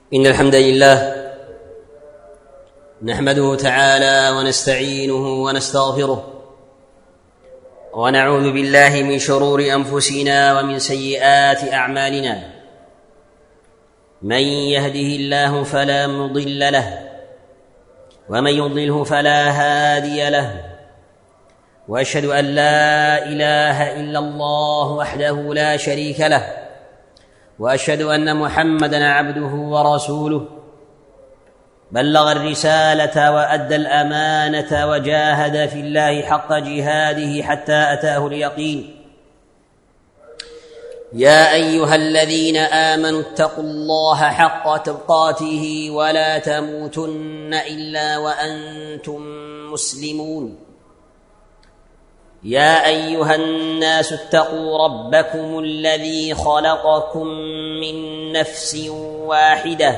إن الحمد لله نحمده تعالى ونستعينه ونستغفره ونعوذ بالله من شرور أنفسنا ومن سيئات أعمالنا. من يهده الله فلا مضل له ومن يضلله فلا هادي له، وأشهد أن لا إله إلا الله وحده لا شريك له، وأشهد أن محمدًا عبده ورسوله، بلغ الرسالة وأدى الأمانة وجاهد في الله حق جهاده حتى أتاه اليقين. يا أيها الذين آمنوا اتقوا الله حق تقاته ولا تموتن إلا وأنتم مسلمون. يا أيها الناس اتقوا ربكم الذي خلقكم من نفس واحدة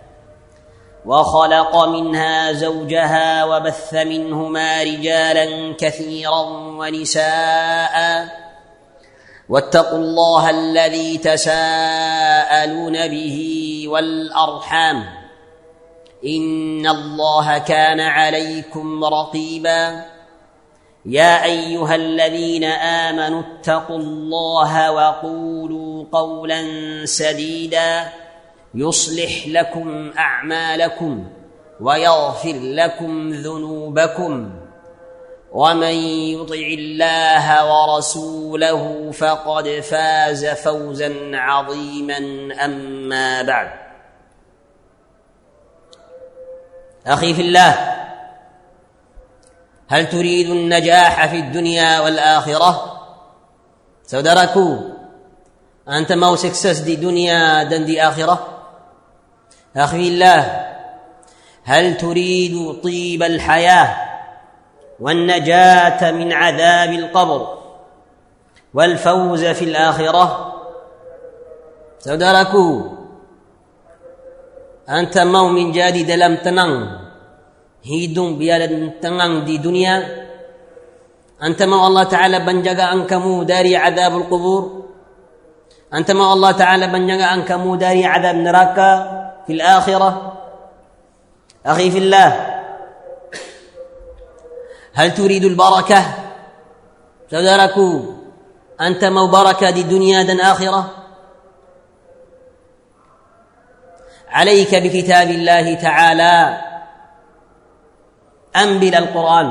وخلق منها زوجها وبث منهما رجالا كثيرا ونساء، واتقوا الله الذي تساءلون به والأرحام إن الله كان عليكم رقيبا. يا أيها الذين آمنوا اتقوا الله وقولوا قولا سديدا يصلح لكم أعمالكم ويغفر لكم ذنوبكم، ومن يطع الله ورسوله فقد فاز فوزا عظيما. أما بعد، أخي في الله، هل تريد النجاح في الدنيا والآخرة؟ saudaraku, anta mau sukses di dunia dan di akhirah? Akhi fillah, هل تريد طيب الحياة والنجاة من عذاب القبر والفوز في الآخرة؟ saudaraku, anta mau menjadi dalam tenang, hidung biar tenang di dunia? Anta mau Allah Ta'ala menjaga kamu dari azab al-qubur? Anta mau Allah Ta'ala menjaga kamu dari azab neraka fil akhirah? Akhi fillah, hal turidu al-barakah? saudaraku, anta mau barakah di dunia dan akhirah? Alayka bi kitabillahi ta'ala, ambil Al-Quran,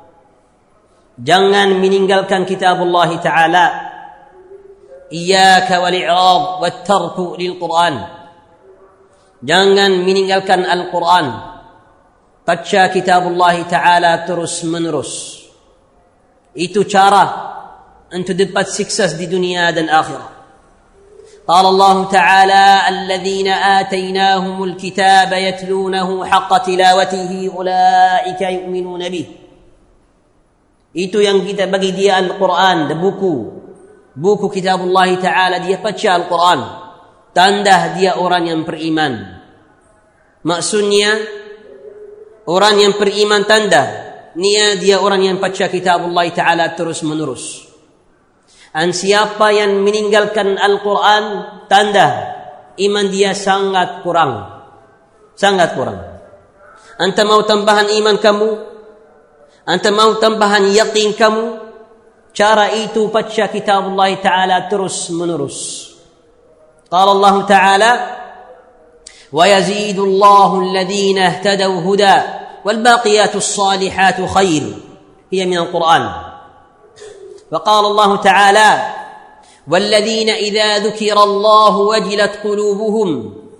jangan meninggalkan kitab Allah Ta'ala. Iyaka wal-i'rad wat-tarku lil-Quran, jangan meninggalkan Al-Quran, baca kitab Allah Ta'ala terus menerus. Itu cara untuk dapat sukses di dunia dan akhirat. قال الله تعالى: الذين آتيناهم الكتاب يتلونه حق تلاوته أولئك يؤمنون به. Itu yang kita bagi dia Al-Quran, buku kitabullah Ta'ala, dia baca Al-Quran, tanda dia orang yang beriman. Maksudnya orang yang beriman tanda dia orang yang baca kitabullah Ta'ala terus menerus. Dan siapa yang meninggalkan Al-Quran, tanda iman dia sangat kurang. Anta mau tambahan iman kamu? Anta mau tambahan yakin kamu? Cara itu baca kitabullah Ta'ala terus menerus. Qala Allah Ta'ala: wa yazidu Allahu alladhina ihtadaw huda wal baqiyatus salihatu khair hiya min al-Quran. وقال الله تعالى: والذين إذا ذكر الله وجلت قلوبهم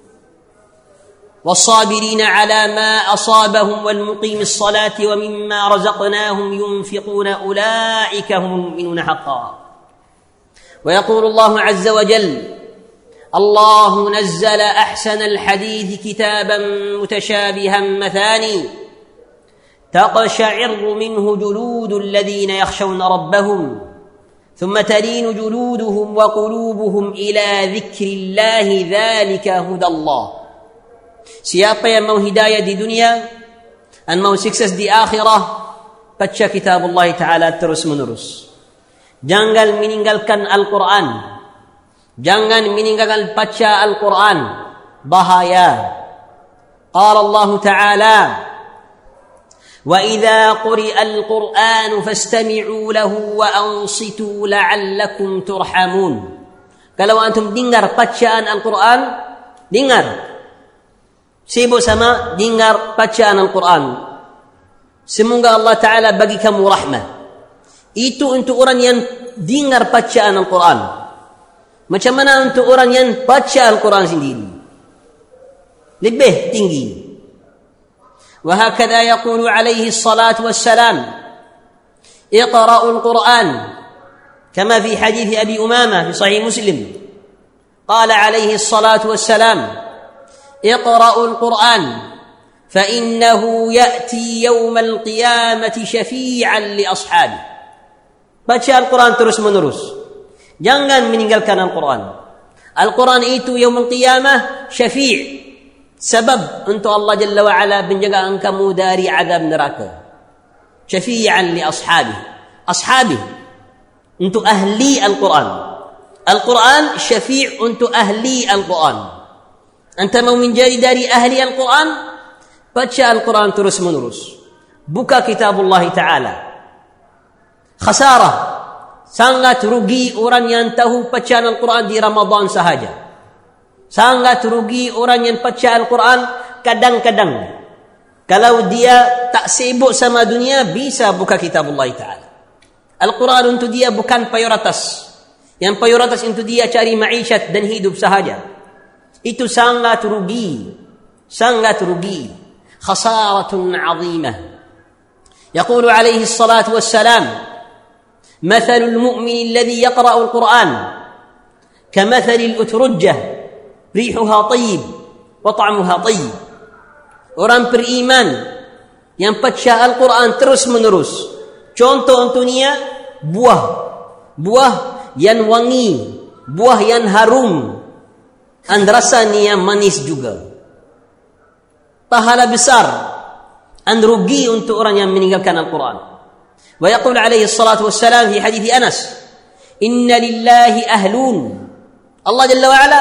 والصابرين على ما أصابهم والمقيم الصلاة ومما رزقناهم ينفقون أولئك هم المؤمنون حقا. ويقول الله عز وجل: الله نزل أحسن الحديث كتابا متشابها مثاني تقشعر منه جلود الذين يخشون ربهم ثم تلين جلودهم وقلوبهم إلى ذكر الله ذلك هدى الله. Siapa yang mau hidayah di dunia dan mau sukses di akhirah, baca kitabullah Ta'ala terus menerus. Jangan meninggalkan Al-Quran, jangan meninggalkan baca Al-Quran. Bahaya قال الله تعالى: وإذا قرئ القرآن فاستمعوا له وأنصتوا لعلكم ترحمون. Kalau antum dengar bacaan Al-Quran, dengar, sibuk sama dengar bacaan Al-Quran, semoga Allah Ta'ala bagi kamu rahmah. Itu untuk orang yang dengar bacaan Al-Quran. Macam mana untuk orang yang baca Al-Quran sendiri? Lebih tinggi. وهكذا يقول عليه الصلاة والسلام: اقرأوا القرآن، كما في حديث أبي أمامة في صحيح مسلم قال عليه الصلاة والسلام: اقرأوا القرآن فإنه يأتي يوم القيامة شفيعا لأصحابه. Baca Al-Quran terus menerus, jangan meninggalkan Al-Quran. Al-Quran itu yaumul qiyamah syafi', sebab untuk Allah Jalla wa'ala menjaga kamu dari azab neraka. Syafi'an li ashabi, untuk ahli Al-Quran. Al-Quran syafi' untuk ahli Al-Quran. Anta mau menjadi dari ahli Al-Quran, baca Al-Quran terus menerus, buka kitabullah Ta'ala. Khasarah, sangat rugi orang yang tahu bacaan Al-Quran di Ramadan sahaja. Sangat rugi orang yang baca Al-Quran kadang-kadang. Kalau dia tak sibuk sama dunia, bisa buka kitabullah Ta'ala. Al-Quran untuk dia bukan prioritas. Yang prioritas untuk dia cari maishat dan hidup sahaja. Itu sangat rugi. Sangat rugi. Khasaratun azimah. Yaqulu alaihi salatu wassalam: مثل المؤمن الذي يقرأ القرآن كمثل الأترجة ريحها طيب وطعمها طيب. Orang beriman yang baca Al-Quran terus menerus, contoh untuknya buah yang wangi, buah yang harum, dan rasanya manis juga. Pahala besar dan rugi untuk orang yang meninggalkan Al-Quran. ويقول عليه الصلاة والسلام في حديث أنس: إن لله أهلون. الله جل وعلا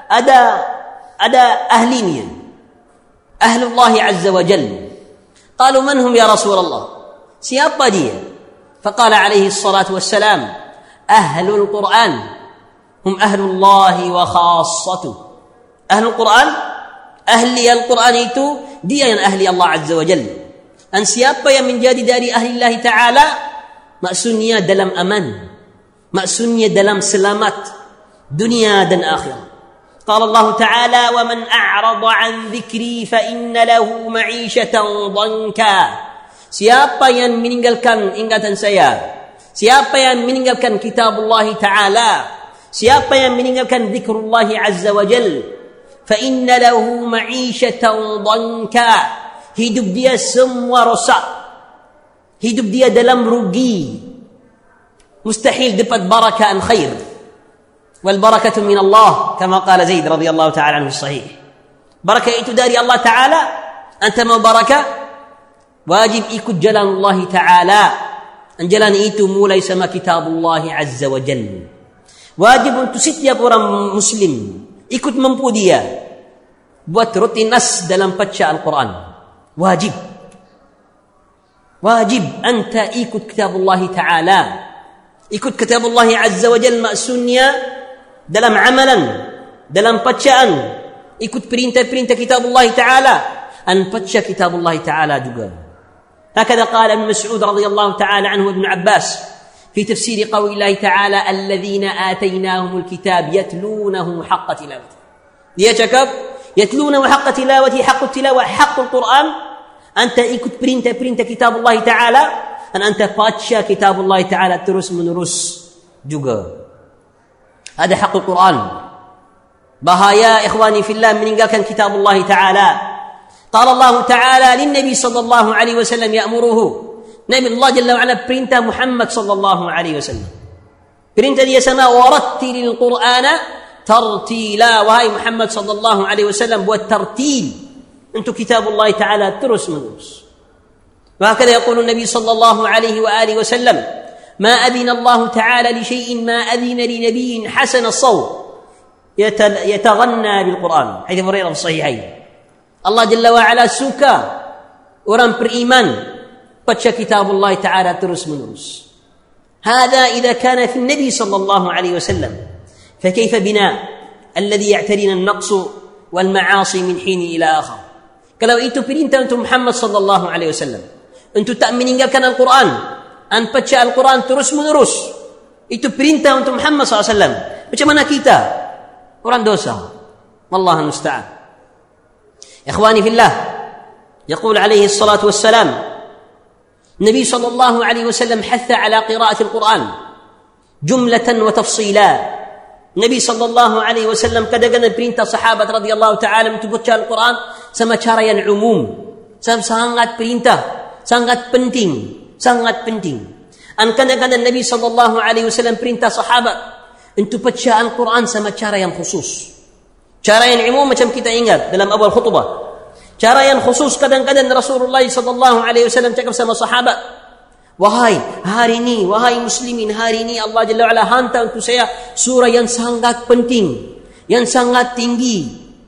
ada أهلين، أهل الله عز وجل. قالوا: من هم يا رسول الله؟ siapa dia؟ فقال عليه الصلاة والسلام: أهل القرآن هم أهل الله وخاصته. أهل القرآن، أهلي القرآن itu dia yang ahli Allah Azza wa Jalla. Dan siapa yang menjadi dari ahli Allah Ta'ala, maksudnya dalam aman, maksudnya dalam selamat dunia dan akhirat. Qala Allah Ta'ala: "Wa man a'rada 'an dhikri fa inna lahu ma'ishatan dhanka." Siapa yang meninggalkan ingatan saya, siapa yang meninggalkan kitabullah Ta'ala, siapa yang meninggalkan zikrullah Azza wa Jalla, fa inna lahu ma'ishatan dhanka. Hidup dia semua rosak, hidup dia dalam rugi, mustahil dapat barakah dan khair. Wal barakatu min Allah, kama qala Zaid radhiyallahu ta'ala anhu sahih. Barakah itu dari Allah Ta'ala. Anta mau barakah, wajib ikut jalan Allah Ta'ala. Dan jalan itu mulai sama kitabullah Azza wa Jalla. Wajib untuk setiap orang muslim ikut mampu dia buat rutinas dalam baca Al-Quran. Wajib anta ikut kitabullah Ta'ala, ikut kitabullah Azza wa Jalla, maksudnya dalam amalan, dalam bacaan, ikut perintah-perintah kitabullah Ta'ala, dan baca kitabullah Ta'ala juga. Hakadha qala Ibn Mas'ud radhiyallahu ta'ala anhu Ibn Abbas fi tafsir qawli Allah Ta'ala: "Alladhina atainahumul kitab yatlunahu haqqa tilawati." Dia cakap yatlunahu haqqa tilawati, haqqut tilawah, haqqul Quran. Anta ikut perintah-perintah kitabullah Ta'ala, dan anta baca kitabullah Ta'ala terus menerus juga. Ada haqqul Quran. Bahaya ikhwani fillah meninggalkan kitabullah Ta'ala. Qala Allah Ta'ala lin-Nabi sallallahu alaihi wasallam ya'muruhu. Nabi Allah Jalla wa Ala perintah Muhammad sallallahu alaihi wasallam. Perintah dia sama, warattilil Qur'ana tartila. Wahai Muhammad sallallahu alaihi wasallam, buat tartil untuk kitabullah Ta'ala terus menerus. وهكذا يقول النبي صلى الله عليه وآله وسلم: ما أذن الله تعالى لشيء ما أذن لنبي حسن الصوت يتغنى بالقرآن. حديث هريرة في الصحيحين. Allah Jalla wa'ala suka orang beriman baca kitabullah ta'ala terus menerus. هذا إذا كان في النبي صلى الله عليه وسلم فكيف بنا الذي يعترينا النقص والمعاصي من حين إلى آخر. Kalau itu perintah untuk Muhammad sallallahu alaihi wasallam, untuk tak meninggalkan Al-Quran, dan baca Al-Quran terus menerus, itu perintah untuk Muhammad sallallahu alaihi wasallam. Macam mana kita? Orang dosa. Wallahu musta'an. Ikhwani fillah, يقول عليه الصلاة والسلام: النبي صلى الله عليه وسلم حث على قراءة القرآن جملة وتفصيلا. Nabi sallallahu alaihi wasallam kadang-kadang perintah sahabat radhiyallahu taala untuk baca Al-Quran sama cara yang umum. Sangat perintah, sangat penting, sangat penting. Dan kadang-kadang Nabi sallallahu alaihi wasallam perintah sahabat untuk baca Al-Quran sama cara yang khusus. Cara yang umum macam kita ingat dalam awal khutbah. Cara yang khusus kadang-kadang Rasulullah sallallahu alaihi wasallam cakap sama sahabat, wahai hari ini, wahai muslimin, hari ini Allah Jalla wa'ala hantar untuk saya surah yang sangat penting, yang sangat tinggi,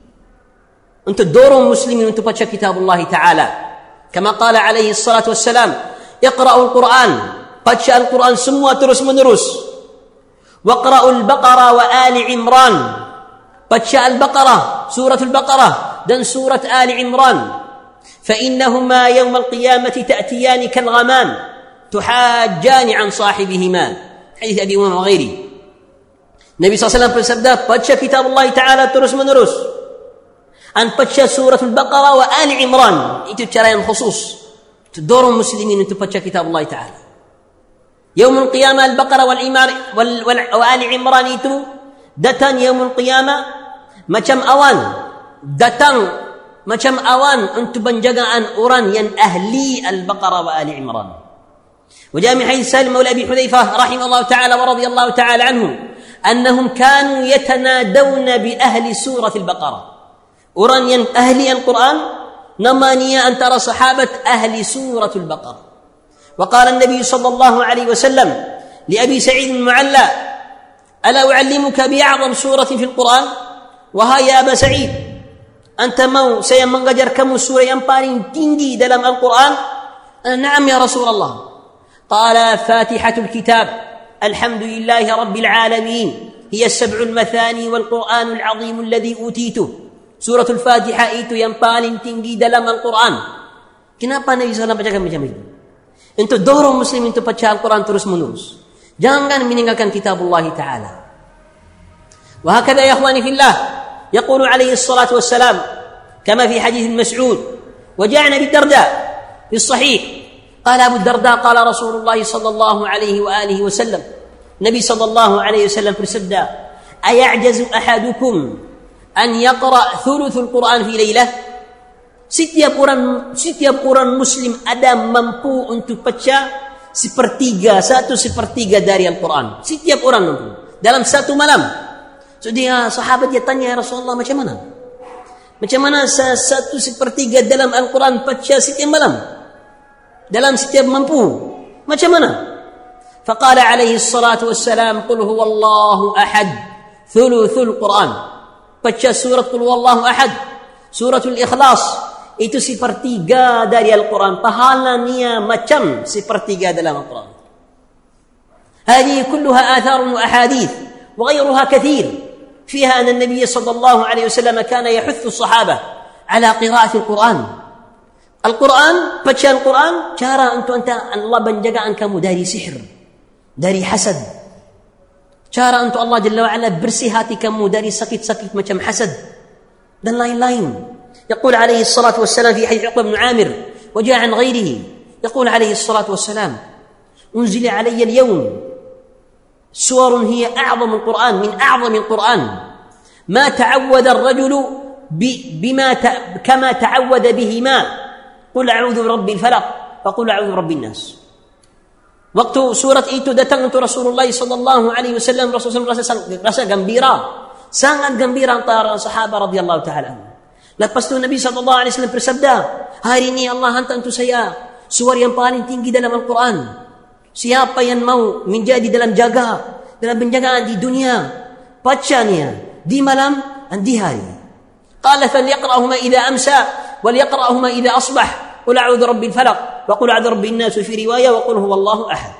untuk dorong muslimin untuk baca kitabullah ta'ala. Kama qala alaihi salatu wassalam, iqra'ul Quran, baca Al-Quran semua terus menerus. Waqra'ul Baqarah wa Ali Imran, baca Al-Baqarah, suratul Baqarah dan surat Ali Imran. Fa innahuma yawm al-qiyamati ta'tiyani kal ghamam تحاجان عن صاحبهما. حديث أبي أمامة وغيره. Nabi SAW bersabda, baca kitab Allah Ta'ala terus menerus, dan baca surah Al-Baqarah wa Ali Imran. Itu cara yang khusus untuk dorong muslimin untuk baca kitab Allah Ta'ala. Yaumul Qiyamah Al-Baqarah wa Ali Imran itu datang yaumul Qiyamah macam awan, datang macam awan untuk penjagaan orang yang ahli Al-Baqarah wa Ali Imran. وجاء من حديث سالم مولى أبي حذيفة رحمه الله تعالى ورضي الله تعالى عنه أنهم كانوا يتنادون بأهل سورة البقرة. أوران أهلي القرآن نمانيا أن ترى صحابة أهل سورة البقرة. وقال النبي صلى الله عليه وسلم لأبي سعيد المعلى: ألا أعلمك بأعظم سورة في القرآن؟ وها يا أبا سعيد، أنت سيمنغجر كم سورة ينبالين تنجي دلم القرآن؟ نعم يا رسول الله. قال: فاتحة الكتاب الحمد لله رب العالمين هي السبع المثاني والقرآن العظيم الذي أوتيته. سورة الفاتحة itu yang paling tinggi dalam Al-Quran. Kenapa Nabi SAW bacakan macam itu? Untuk dorong muslim untuk baca Al-Quran terus menerus. Jangan meninggalkan kitabullah ta'ala. وهكذا يا إخواني في الله يقول عليه الصلاة والسلام كما في حديث مسعود وجاء أبي الدرداء في الصحيح قال أبو الدرداء قال رسول الله صلى الله عليه وآله وسلم نبي صلى الله عليه وسلم bersabda أيعجز أحدكم أن يقرأ ثلث القرآن في ليلة. Setiap orang muslim ada mampu untuk baca satu sepertiga dari Al-Quran. Setiap orang mampu dalam satu malam. So dia sahabat dia tanya, ya Rasulullah, macam mana? Macam mana satu sepertiga dalam Al-Quran baca setiap malam? Dalam setiap mampu, macam mana? Faqala alaihi salatu wassalam, qul huwallahu ahad thuluthul Quran. Baca surat qul huwallahu ahad, suratul Ikhlas, itu sepertiga dari Al-Quran. Pahalanya macam sepertiga dalam Al-Quran. هذه كلها آثار وأحاديث وغيرها كثير فيها أن النبي صلى الله عليه وسلم كان يحث الصحابة على قراءة القرآن. Al-Quran, baca Al-Quran, cara untuk Allah menjaga kamu dari sihir, dari hasad. Cara untuk Allah Jalla wa'ala bersih hati kamu dari sakit-sakit macam hasad dan lain-lain. يقول عليه الصلاة والسلام في حديث عقبة بن عامر وجاء عن غيره يقول عليه الصلاة والسلام أنزل علي اليوم سور هي أعظم القرآن من أعظم القرآن ما تعود الرجل كما تعود بهما قل أعوذ برب الفلق فقل أعوذ برب الناس. Waktu surat itu datang untuk Rasulullah sallallahu alaihi wasallam, Rasulullah rasa gembira, sangat gembira antara sahabat radhiyallahu taala. Lepas tu Nabi sallallahu alaihi wasallam bersabda, hari ini Allah hantar untuk saya suara yang paling tinggi dalam Al-Quran. Siapa yang mau menjadi dalam penjagaan di dunia, bacanya di malam dan di hari. Qala falyaqra'huma idza amsa وليقرأهما إذا أصبح قل أعوذ برب الفلق وقل أعوذ برب الناس في رواية وقل هو الله أحد.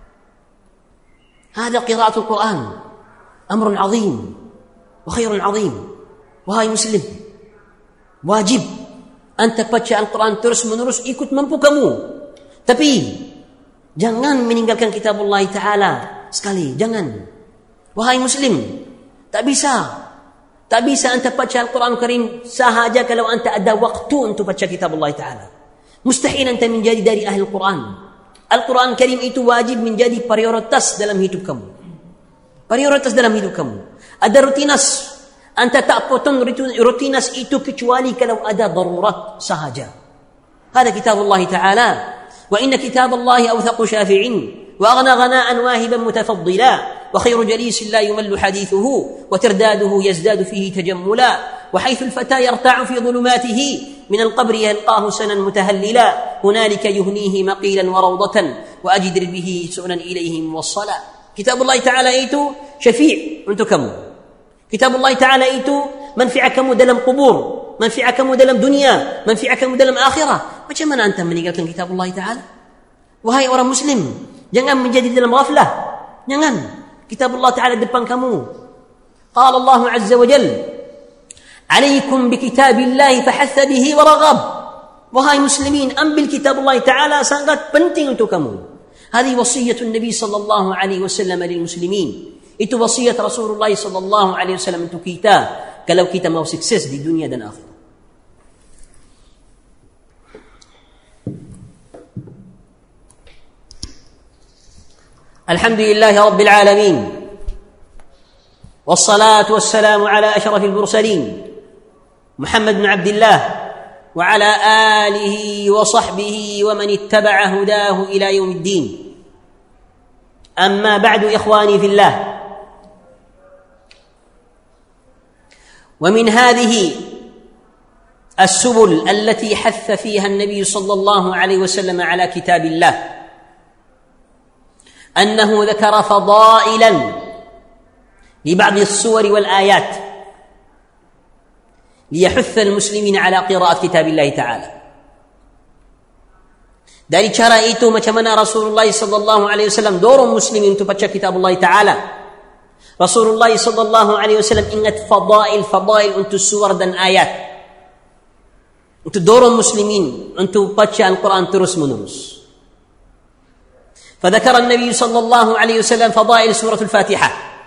هذا قراءة القرآن أمر عظيم وخير عظيم. Wahai Muslim, wajib anda baca Al-Quran terus menerus ikut mampu kamu. Tapi jangan meninggalkan kitabullah Ta'ala sekali, jangan. Wahai Muslim, tak bisa anda baca Al-Quran Karim sahaja kalau anda ada waktu untuk baca kitabullah Ta'ala. Mustahil anda menjadi dari ahli Al-Quran. Al-Quran Karim itu wajib menjadi prioritas dalam hidup kamu. Prioritas dalam hidup kamu. Ada rutinas. Anda tak potong rutinas itu kecuali kalau ada darurat sahaja. Hada kitabullah Ta'ala. Wa inna kitaballahi awthaqu syafi'in wa aghna ghana'an wahiban mutafaddila wa khairu jalisin la yumallu hadithuhu wa tirdaaduhu yazdadu fihi tajammula wa haythu al-fata yarta'u fi dhulumatihi min al-qabri yalqahu sanan mutahallila hunalika yuhnihi maqilan wa rawdatan wa ajdir bihi su'nan ilayhi muwassala. Kitabullah Ta'ala itu syafi' untuk kamu. Kitabullah Ta'ala itu manfi'ah kamu dalam kubur, manfi'ah kamu dalam dunia, manfi'ah kamu dalam akhirah. Macam mana anda meninggalkan kitabullah Ta'ala? Wahai orang Muslim, jangan menjadi dalam ghaflah. Jangan. Kitabullah Ta'ala depan kamu. Qala Allah Azza wa Jal, "Alaikum bi kitabillahi fahatha bihi wa raghab." Wahai muslimin, ambil kitabullah Ta'ala, sangat penting untuk kamu. Hadi wasiyatun Nabi sallallahu alaihi wasallam lil muslimin. Itu wasiat Rasulullah sallallahu alaihi wasallam untuk kita kalau kita mau sukses di dunia dan akhirat. Alhamdulillah rabbil alamin. Wassalatu wassalamu ala asyrafil mursalin Muhammad bin Abdullah wa ala alihi wa sahbihi wa man ittaba'a hudahu ila yaumiddin. Amma ba'du ikhwani fillah. ومن هذه السبل التي حث فيها النبي صلى الله عليه وسلم على كتاب الله أنه ذكر فضائلا لبعض السور والآيات ليحث المسلمين على قراءة كتاب الله تعالى. Dari cara itu macam mana Rasulullah sallallahu alaihi wasallam dorong muslimin untuk baca kitabullah Ta'ala. Rasulullah sallallahu alaihi wasallam ingat fadail untuk surah dan ayat. Untuk dorong muslimin untuk baca Al-Quran terus menerus. فذكر النبي صلى الله عليه وسلم فضائل سورة الفاتحة.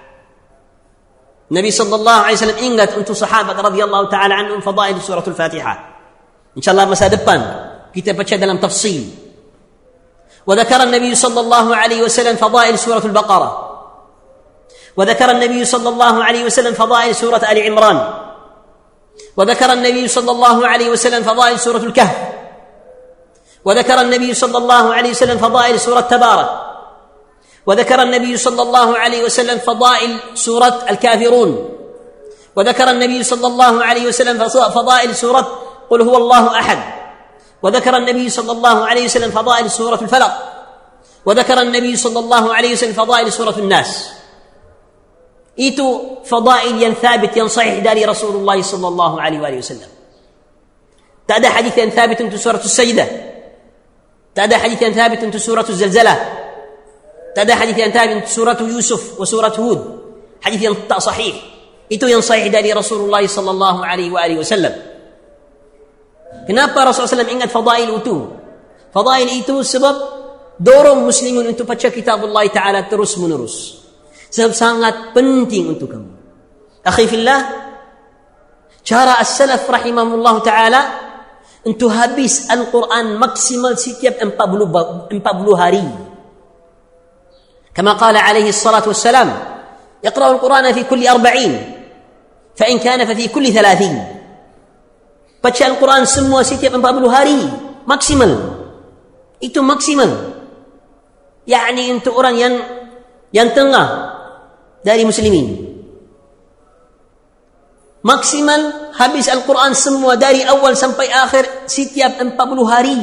النبي صلى الله عليه وسلم ingat untuk sahabat radhiyallahu taala anhum fadail surah Al-Fatihah. Insyaallah masa depan kita baca dalam tafsil. وذكر النبي صلى الله عليه وسلم فضائل سورة البقرة. وذكر النبي صلى الله عليه وسلم فضائل سورة آل عمران. وذكر النبي صلى الله عليه وسلم فضائل سورة الكهف. وذكر النبي صلى الله عليه وسلم فضائل سورة تبارك. وذكر النبي صلى الله عليه وسلم فضائل سورة الكافرون. وذكر النبي صلى الله عليه وسلم فضائل سورة قل هو الله أحد. وذكر النبي صلى الله عليه وسلم فضائل سورة الفلق. وذكر النبي صلى الله عليه وسلم فضائل سورة الناس. Itu fadail yang thabit, yang sahih dari Rasulullah sallallahu alaihi wasallam. Tak ada hadis yang thabit untuk surah As-Sajdah. Tak ada hadis yang thabit untuk surah Az-Zalzalah. Tak ada hadis yang thabit untuk surah Yusuf wa surah Hud. Hadis yang tak sahih. Itu yang sahih dari Rasulullah sallallahu alaihi wasallam. Kenapa Rasulullah SAW ingat fadail itu? Fadail itu sebab dorong muslimin untuk baca kitabullah Ta'ala terus menerus. Sebab sangat penting untuk kamu. Akhi fillah, cara as-salaf rahimahullah ta'ala untuk habis Al-Quran maksimal setiap 40 hari. Kama qala alaihi salatu wassalam, يقرأ القرآن في كل 40 فإن كان ففي كل 30. Baca Al-Quran semua setiap 40 hari maksimal. Itu maksimal. Yani untuk orang yang tengah dari muslimin. Maksimal habis Al-Quran semua dari awal sampai akhir setiap 40 hari.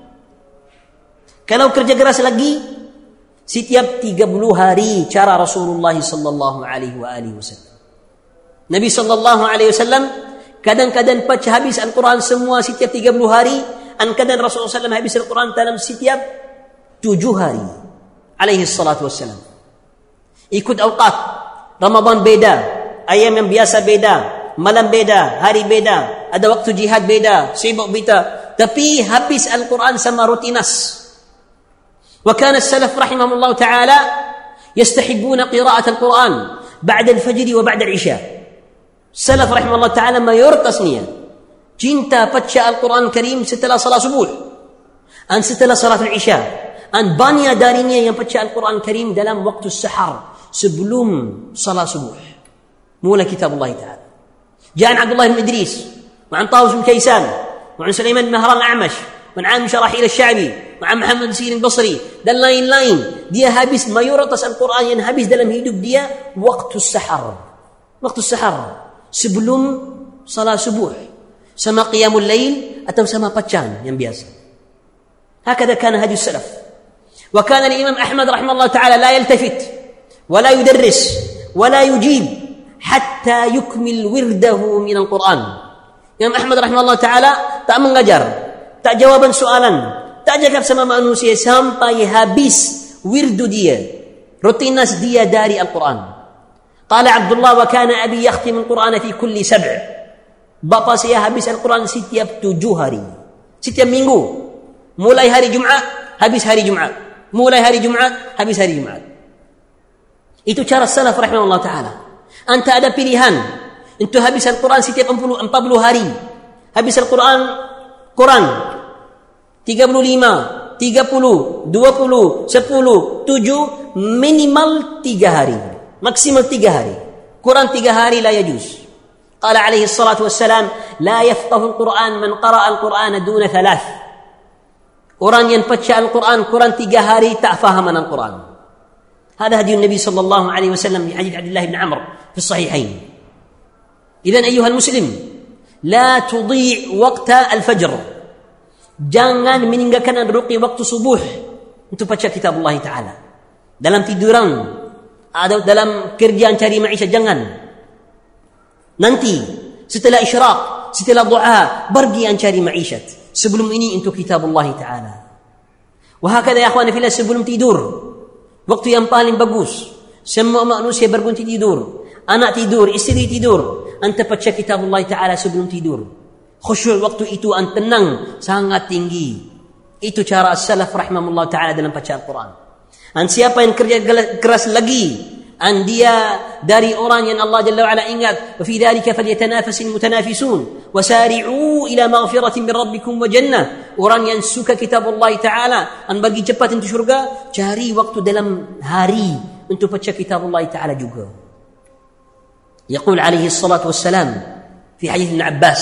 Kalau kerja keras lagi setiap 30 hari, cara Rasulullah sallallahu alaihi wasallam. Nabi sallallahu alaihi wasallam Kadang-kadang baca habis Al-Quran semua setiap 30 hari. Kadang Rasulullah SAW habis Al-Quran dalam setiap 7 hari. Alaihi salatu wassalam. Ikut awqat. Ramadan beda. Ayam yang biasa beda. Malam beda. Hari beda. Ada waktu jihad beda. Sibuk beda. Tapi habis Al-Quran sama rutinas. وكان السلف رحمهم الله تعالى يستحبون قراءة القرآن بعد الفجر وبعد العشاء. السلف رحمه الله تعالى ما يرتصنيا cinta baca Al-Quran Karim setelah salat subuh, setelah salat al-isya, banyak darinya yang baca Al-Quran Karim dalam waktu sahar sebelum salat subuh. Mula kitab Allah Ta'ala. Ja'an Abdullah bin Idris وعن طاووس بن كيسان وعن سليمان بن مهران الأعمش وعن عامر شراحيل الشعبي وعن محمد سيرين البصري dan lain-lain. Dia habis mayoritas Al-Quran yang habis dalam hidup dia waktu sahar. Waktu sahar sebelum salat subuh, sama qiyamul lail atau sama bacaan yang biasa. Hakada kana hadis salaf. Wa kana al-Imam Ahmad rahimahullah ta'ala la yaltafit wa la yudarris wa la yujib hatta yukmil wirdahu min al-Quran. Imam Ahmad rahimahullah ta'ala tak mengajar, tak jawaban soalan, tak cakap sama manusia sampai habis wirdu dia, rutinas dia dari Al-Quran. Qala Abdullah wa kana abi yakhtim al-Quran fi kulli 7. Bapa saya habis Al-Quran setiap 7 hari. Setiap minggu. Mulai hari Jumaat, habis hari Jumaat. Mulai hari Jumaat, habis hari Jumaat. Itu cara salaf rahimahullah ta'ala. Anta ada pilihan untuk habis Al-Quran setiap 40 hari. Habis Al-Quran, Quran 35, 30, 20, 10, 7, minimal 3 hari. Maksimal 3 hari. Quran 3 hari la yajuz. Qala alaihi salatu wassalam, la yafqahu al-Quran man qara'a al-Quran duna 3. Orang yang baca Al-Quran, Quran 3 hari tak faham Al-Quran. Hada hadis Nabi sallallahu alaihi wasallam di hadis Abdullah bin Amr fi sahihain. Idzan ayyuhal muslim, la tudhi' waqta al-fajr. Jangan meninggalkan ruqi waktu subuh untuk baca kitab Allah Ta'ala. Dalam tiduran, atau dalam kerjaan cari maisha, jangan. Nanti setelah isyraq, setelah du'a, pergi cari maishat. Sebelum ini untuk kitab Allah Ta'ala. Wahakadha ya akhwani fillah, sebelum tidur, waktu yang paling bagus. Semua manusia berhenti tidur. Anak tidur, istri tidur. Anta baca kitab Allah Ta'ala sebelum tidur. Khusyuk waktu itu tenang sangat tinggi. Itu cara salaf rahimahullah ta'ala dalam baca Al-Quran. Siapa yang kerja keras lagi, dia dari orang yang Allah Jalla wa'ala ingat, wa fi dhalika falyatanafasil mutanafisun wasari'u ila maghfiratin min rabbikum wa jannah. Orang yang suka kitab Allah Ta'ala, bagi cepat untuk syurga, cari waktu dalam hari untuk baca kitab Allah Ta'ala juga. Yaqul alaihi salatu wassalam fi hadith Ibn Abbas,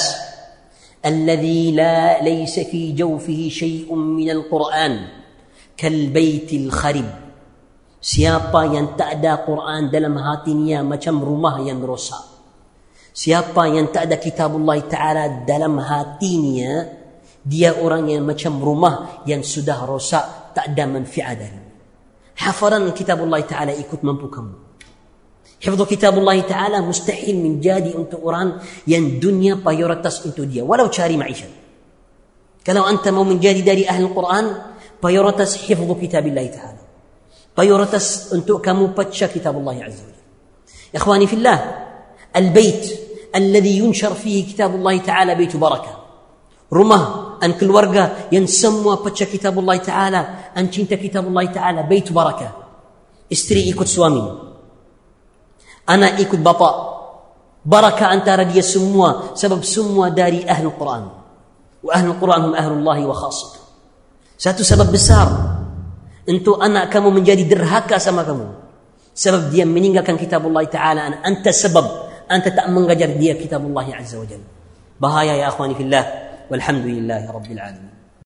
الذي ليس في جوفه شيء من القرآن كالبيت الخرب. Siapa yang tak ada Quran dalam hatinya macam rumah yang rosak. Siapa yang tak ada kitabullah Ta'ala dalam hatinya, dia orang yang macam rumah yang sudah rosak, tak ada manfaat dari. Hafalan kitabullah Ta'ala ikut mampu kamu. Hifdhu kitabullah Ta'ala mustahil menjadi untuk orang yang dunia prioritas untuk dia, walau cari maisha. Kalau anta mau menjadi dari ahli Quran, prioritas hifdhu kitabillah Ta'ala, prioritas untuk kamu baca kitabullah Azza wa Jalla. Ikhwani fillah, al-bait alladhi yunshar fihi kitabullah Ta'ala baitu barakah. Rumah keluarga yang semua baca kitabullah Ta'ala, cinta kitabullah Ta'ala, baitu barakah. Istri ikut suami, anak ikut bapa, barakah antara dia semua, sebab semua dari ahli Quran. Wa ahli Quran hum ahlullahi wa khassatuh. Satu sebab besar untuk anak kamu menjadi derhaka sama kamu, sebab dia meninggalkan kitabullah Ta'ala. Anta sebab anta tak mengajar dia kitabullah Azza wa Jalla. Bahaya ya akhwani fillah. Walhamdulillahi rabbil alamin.